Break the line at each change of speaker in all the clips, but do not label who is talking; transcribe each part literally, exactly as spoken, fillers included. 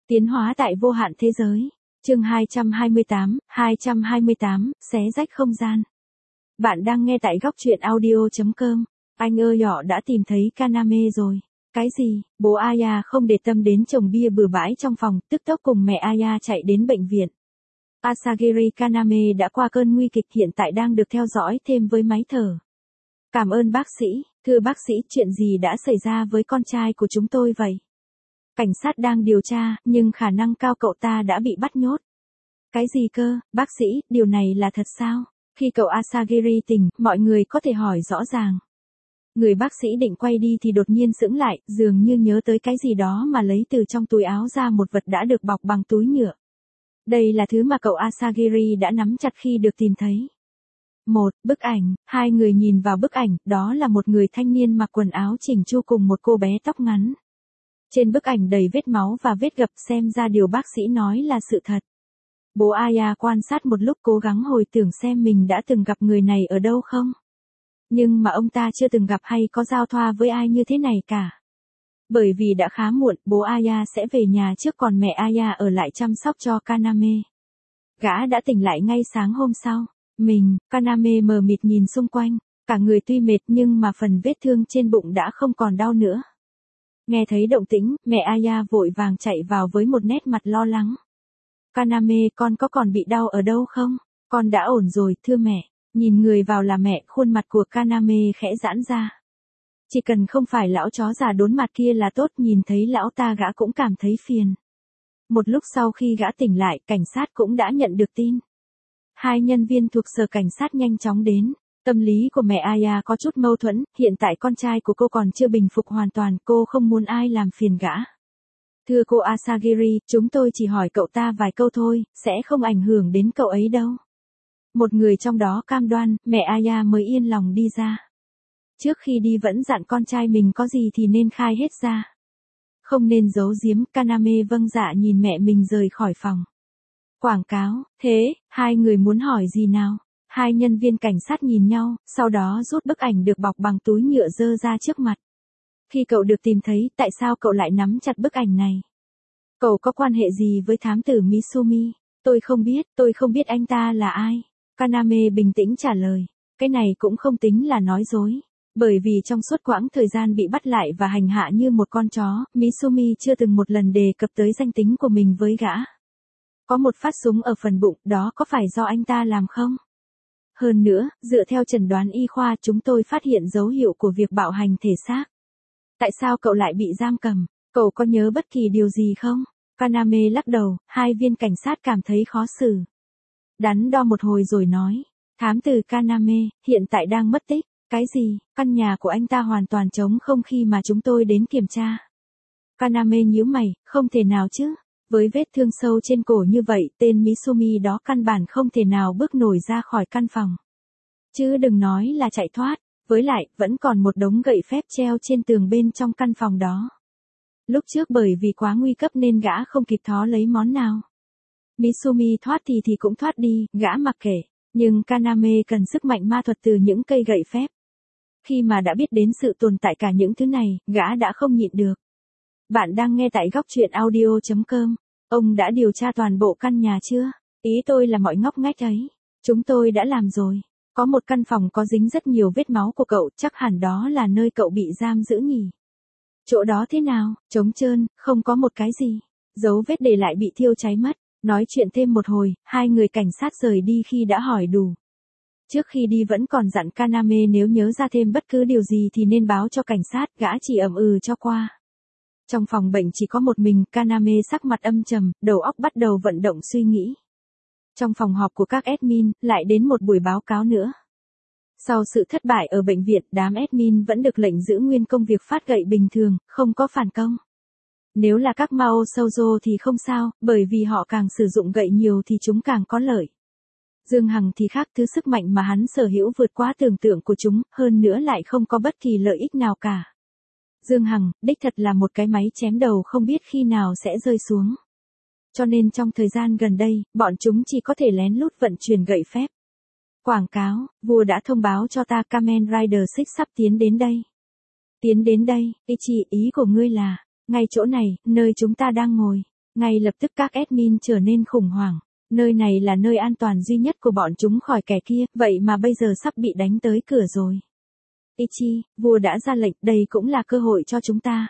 Tiến hóa tại vô hạn thế giới. Chương hai trăm hai mươi tám, hai trăm hai mươi tám, xé rách không gian. Bạn đang nghe tại góc truyện audio chấm com. Anh ơi nhỏ đã tìm thấy Kaname rồi. Cái gì? Bố Aya không để tâm đến chồng bia bừa bãi trong phòng, tức tốc cùng mẹ Aya chạy đến bệnh viện. Asagiri Kaname đã qua cơn nguy kịch, hiện tại đang được theo dõi thêm với máy thở. Cảm ơn bác sĩ. Thưa bác sĩ, chuyện gì đã xảy ra với con trai của chúng tôi vậy? Cảnh sát đang điều tra, nhưng khả năng cao cậu ta đã bị bắt nhốt. Cái gì cơ, bác sĩ, điều này là thật sao? Khi cậu Asagiri tỉnh, mọi người có thể hỏi rõ ràng. Người bác sĩ định quay đi thì đột nhiên sững lại, dường như nhớ tới cái gì đó mà lấy từ trong túi áo ra một vật đã được bọc bằng túi nhựa. Đây là thứ mà cậu Asagiri đã nắm chặt khi được tìm thấy. Một, bức ảnh, hai người nhìn vào bức ảnh, đó là một người thanh niên mặc quần áo chỉnh chu cùng một cô bé tóc ngắn. Trên bức ảnh đầy vết máu và vết gập, xem ra điều bác sĩ nói là sự thật. Bố Aya quan sát một lúc, cố gắng hồi tưởng xem mình đã từng gặp người này ở đâu không. Nhưng mà ông ta chưa từng gặp hay có giao thoa với ai như thế này cả. Bởi vì đã khá muộn, bố Aya sẽ về nhà trước, còn mẹ Aya ở lại chăm sóc cho Kaname. Gã đã tỉnh lại ngay sáng hôm sau. Mình, Kaname mờ mịt nhìn xung quanh, cả người tuy mệt nhưng mà phần vết thương trên bụng đã không còn đau nữa. Nghe thấy động tĩnh, mẹ Aya vội vàng chạy vào với một nét mặt lo lắng. Kaname, con có còn bị đau ở đâu không? Con đã ổn rồi, thưa mẹ. Nhìn người vào là mẹ, khuôn mặt của Kaname khẽ giãn ra. Chỉ cần không phải lão chó già đốn mặt kia là tốt, nhìn thấy lão ta gã cũng cảm thấy phiền. Một lúc sau khi gã tỉnh lại, cảnh sát cũng đã nhận được tin. Hai nhân viên thuộc sở cảnh sát nhanh chóng đến. Tâm lý của mẹ Aya có chút mâu thuẫn, hiện tại con trai của cô còn chưa bình phục hoàn toàn, cô không muốn ai làm phiền gã. Thưa cô Asagiri, chúng tôi chỉ hỏi cậu ta vài câu thôi, sẽ không ảnh hưởng đến cậu ấy đâu. Một người trong đó cam đoan, mẹ Aya mới yên lòng đi ra. Trước khi đi vẫn dặn con trai mình có gì thì nên khai hết ra. Không nên giấu giếm. Kaname vâng dạ nhìn mẹ mình rời khỏi phòng. Quảng cáo, thế, hai người muốn hỏi gì nào? Hai nhân viên cảnh sát nhìn nhau, sau đó rút bức ảnh được bọc bằng túi nhựa dơ ra trước mặt. Khi cậu được tìm thấy, tại sao cậu lại nắm chặt bức ảnh này? Cậu có quan hệ gì với thám tử Misumi? Tôi không biết, tôi không biết anh ta là ai. Kaname bình tĩnh trả lời. Cái này cũng không tính là nói dối. Bởi vì trong suốt quãng thời gian bị bắt lại và hành hạ như một con chó, Misumi chưa từng một lần đề cập tới danh tính của mình với gã. Có một phát súng ở phần bụng, đó có phải do anh ta làm không? Hơn nữa, dựa theo chẩn đoán y khoa, chúng tôi phát hiện dấu hiệu của việc bạo hành thể xác. Tại sao cậu lại bị giam cầm? Cậu có nhớ bất kỳ điều gì không? Kaname lắc đầu, hai viên cảnh sát cảm thấy khó xử. Đắn đo một hồi rồi nói. Thám tử Kaname, hiện tại đang mất tích. Cái gì? Căn nhà của anh ta hoàn toàn trống không khi mà chúng tôi đến kiểm tra. Kaname nhíu mày, không thể nào chứ. Với vết thương sâu trên cổ như vậy, tên Misumi đó căn bản không thể nào bước nổi ra khỏi căn phòng. Chứ đừng nói là chạy thoát, với lại, vẫn còn một đống gậy phép treo trên tường bên trong căn phòng đó. Lúc trước bởi vì quá nguy cấp nên gã không kịp thó lấy món nào. Misumi thoát thì thì cũng thoát đi, gã mặc kệ, nhưng Kaname cần sức mạnh ma thuật từ những cây gậy phép. Khi mà đã biết đến sự tồn tại cả những thứ này, gã đã không nhịn được. Bạn đang nghe tại góc truyện audio chấm com. Ông đã điều tra toàn bộ căn nhà chưa? Ý tôi là mọi ngóc ngách ấy. Chúng tôi đã làm rồi. Có một căn phòng có dính rất nhiều vết máu của cậu, chắc hẳn đó là nơi cậu bị giam giữ nhỉ. Chỗ đó thế nào? Trống trơn, không có một cái gì. Dấu vết để lại bị thiêu cháy mất. Nói chuyện thêm một hồi, hai người cảnh sát rời đi khi đã hỏi đủ. Trước khi đi vẫn còn dặn Kaname nếu nhớ ra thêm bất cứ điều gì thì nên báo cho cảnh sát, gã chỉ ậm ừ cho qua. Trong phòng bệnh chỉ có một mình, Kaname sắc mặt âm trầm, đầu óc bắt đầu vận động suy nghĩ. Trong phòng họp của các admin, lại đến một buổi báo cáo nữa. Sau sự thất bại ở bệnh viện, đám admin vẫn được lệnh giữ nguyên công việc phát gậy bình thường, không có phản công. Nếu là các Mao Shoujo thì không sao, bởi vì họ càng sử dụng gậy nhiều thì chúng càng có lợi. Dương Hằng thì khác, thứ sức mạnh mà hắn sở hữu vượt quá tưởng tượng của chúng, hơn nữa lại không có bất kỳ lợi ích nào cả. Dương Hằng, đích thật là một cái máy chém đầu không biết khi nào sẽ rơi xuống. Cho nên trong thời gian gần đây, bọn chúng chỉ có thể lén lút vận chuyển gậy phép. Quảng cáo, vua đã thông báo cho ta Kamen Rider Six sắp tiến đến đây. Tiến đến đây, Ichi, ý của ngươi là, ngay chỗ này, nơi chúng ta đang ngồi. Ngay lập tức các admin trở nên khủng hoảng. Nơi này là nơi an toàn duy nhất của bọn chúng khỏi kẻ kia, vậy mà bây giờ sắp bị đánh tới cửa rồi. Ichi, vua đã ra lệnh, đây cũng là cơ hội cho chúng ta.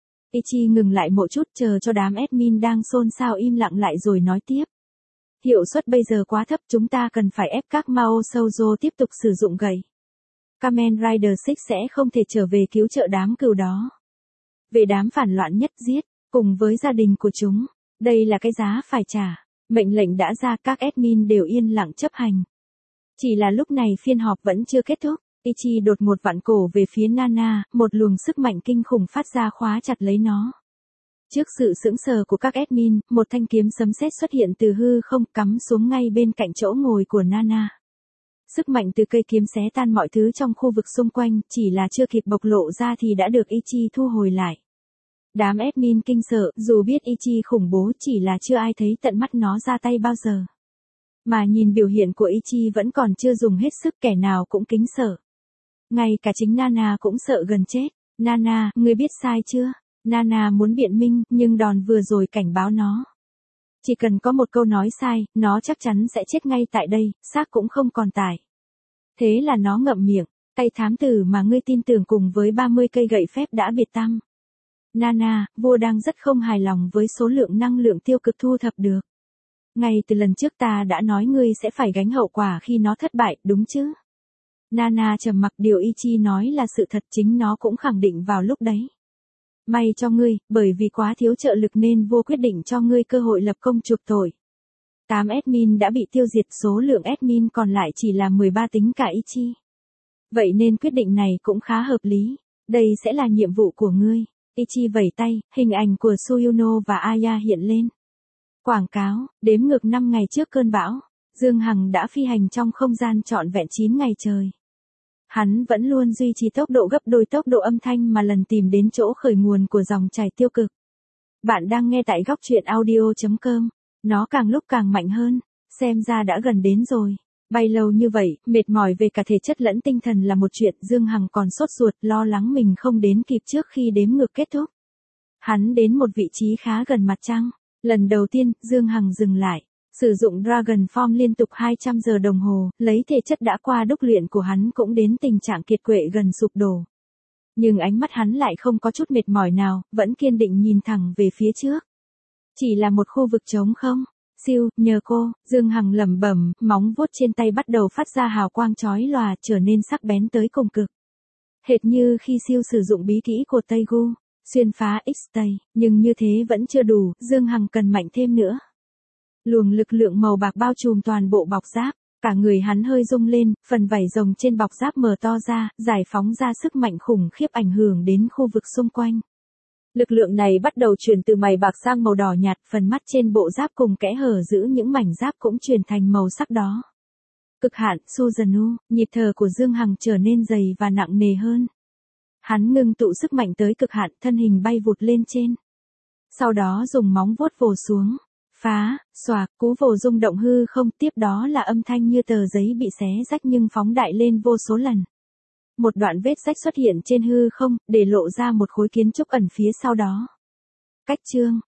Ichi ngừng lại một chút chờ cho đám admin đang xôn xao im lặng lại rồi nói tiếp. Hiệu suất bây giờ quá thấp, chúng ta cần phải ép các Mao Shoujo tiếp tục sử dụng gậy. Kamen Rider sáu sẽ không thể trở về cứu trợ đám cừu đó. Về đám phản loạn nhất giết, cùng với gia đình của chúng. Đây là cái giá phải trả. Mệnh lệnh đã ra, các admin đều yên lặng chấp hành. Chỉ là lúc này phiên họp vẫn chưa kết thúc. Ichi đột một vặn cổ về phía Nana, một luồng sức mạnh kinh khủng phát ra khóa chặt lấy nó. Trước sự sững sờ của các admin, một thanh kiếm sấm sét xuất hiện từ hư không cắm xuống ngay bên cạnh chỗ ngồi của Nana. Sức mạnh từ cây kiếm xé tan mọi thứ trong khu vực xung quanh, chỉ là chưa kịp bộc lộ ra thì đã được Ichi thu hồi lại. Đám admin kinh sợ, dù biết Ichi khủng bố chỉ là chưa ai thấy tận mắt nó ra tay bao giờ. Mà nhìn biểu hiện của Ichi vẫn còn chưa dùng hết sức, kẻ nào cũng kính sợ. Ngay cả chính Nana cũng sợ gần chết. Nana, ngươi biết sai chưa? Nana muốn biện minh, nhưng đòn vừa rồi cảnh báo nó. Chỉ cần có một câu nói sai, nó chắc chắn sẽ chết ngay tại đây, xác cũng không còn tải. Thế là nó ngậm miệng, tay thám tử mà ngươi tin tưởng cùng với ba mươi cây gậy phép đã biệt tăm. Nana, vua đang rất không hài lòng với số lượng năng lượng tiêu cực thu thập được. Ngay từ lần trước ta đã nói ngươi sẽ phải gánh hậu quả khi nó thất bại, đúng chứ? Nana trầm mặc, điều Ichi nói là sự thật, chính nó cũng khẳng định vào lúc đấy. May cho ngươi, bởi vì quá thiếu trợ lực nên vua quyết định cho ngươi cơ hội lập công chuộc tội. tám admin đã bị tiêu diệt, số lượng admin còn lại chỉ là mười ba tính cả Ichi. Vậy nên quyết định này cũng khá hợp lý. Đây sẽ là nhiệm vụ của ngươi. Ichi vẩy tay, hình ảnh của Suyuno và Aya hiện lên. Quảng cáo, đếm ngược năm ngày trước cơn bão, Dương Hằng đã phi hành trong không gian trọn vẹn chín ngày trời. Hắn vẫn luôn duy trì tốc độ gấp đôi tốc độ âm thanh mà lần tìm đến chỗ khởi nguồn của dòng chảy tiêu cực. Bạn đang nghe tại góc truyện audio chấm com. Nó càng lúc càng mạnh hơn, xem ra đã gần đến rồi. Bay lâu như vậy, mệt mỏi về cả thể chất lẫn tinh thần là một chuyện, Dương Hằng còn sốt ruột, lo lắng mình không đến kịp trước khi đếm ngược kết thúc. Hắn đến một vị trí khá gần mặt trăng. Lần đầu tiên, Dương Hằng dừng lại, sử dụng Dragon Form liên tục hai trăm giờ đồng hồ, lấy thể chất đã qua đúc luyện của hắn cũng đến tình trạng kiệt quệ gần sụp đổ. Nhưng ánh mắt hắn lại không có chút mệt mỏi nào, vẫn kiên định nhìn thẳng về phía trước. Chỉ là một khu vực trống không. Siêu, nhờ cô, Dương Hằng lẩm bẩm, móng vuốt trên tay bắt đầu phát ra hào quang chói lòa, trở nên sắc bén tới cùng cực. Hệt như khi siêu sử dụng bí kỹ của Tây Gu, xuyên phá X-Tay, nhưng như thế vẫn chưa đủ, Dương Hằng cần mạnh thêm nữa. Luồng lực lượng màu bạc bao trùm toàn bộ bọc giáp, cả người hắn hơi rung lên, phần vảy rồng trên bọc giáp mở to ra, giải phóng ra sức mạnh khủng khiếp ảnh hưởng đến khu vực xung quanh. Lực lượng này bắt đầu chuyển từ mày bạc sang màu đỏ nhạt, phần mắt trên bộ giáp cùng kẽ hở giữ những mảnh giáp cũng chuyển thành màu sắc đó. Cực hạn, Suzanu, nhịp thở của Dương Hằng trở nên dày và nặng nề hơn. Hắn ngưng tụ sức mạnh tới cực hạn, thân hình bay vụt lên trên. Sau đó dùng móng vuốt vồ xuống. Phá, xoạc, cú vồ rung động hư không, tiếp đó là âm thanh như tờ giấy bị xé rách nhưng phóng đại lên vô số lần. Một đoạn vết rách xuất hiện trên hư không, để lộ ra một khối kiến trúc ẩn phía sau đó. Cách chương,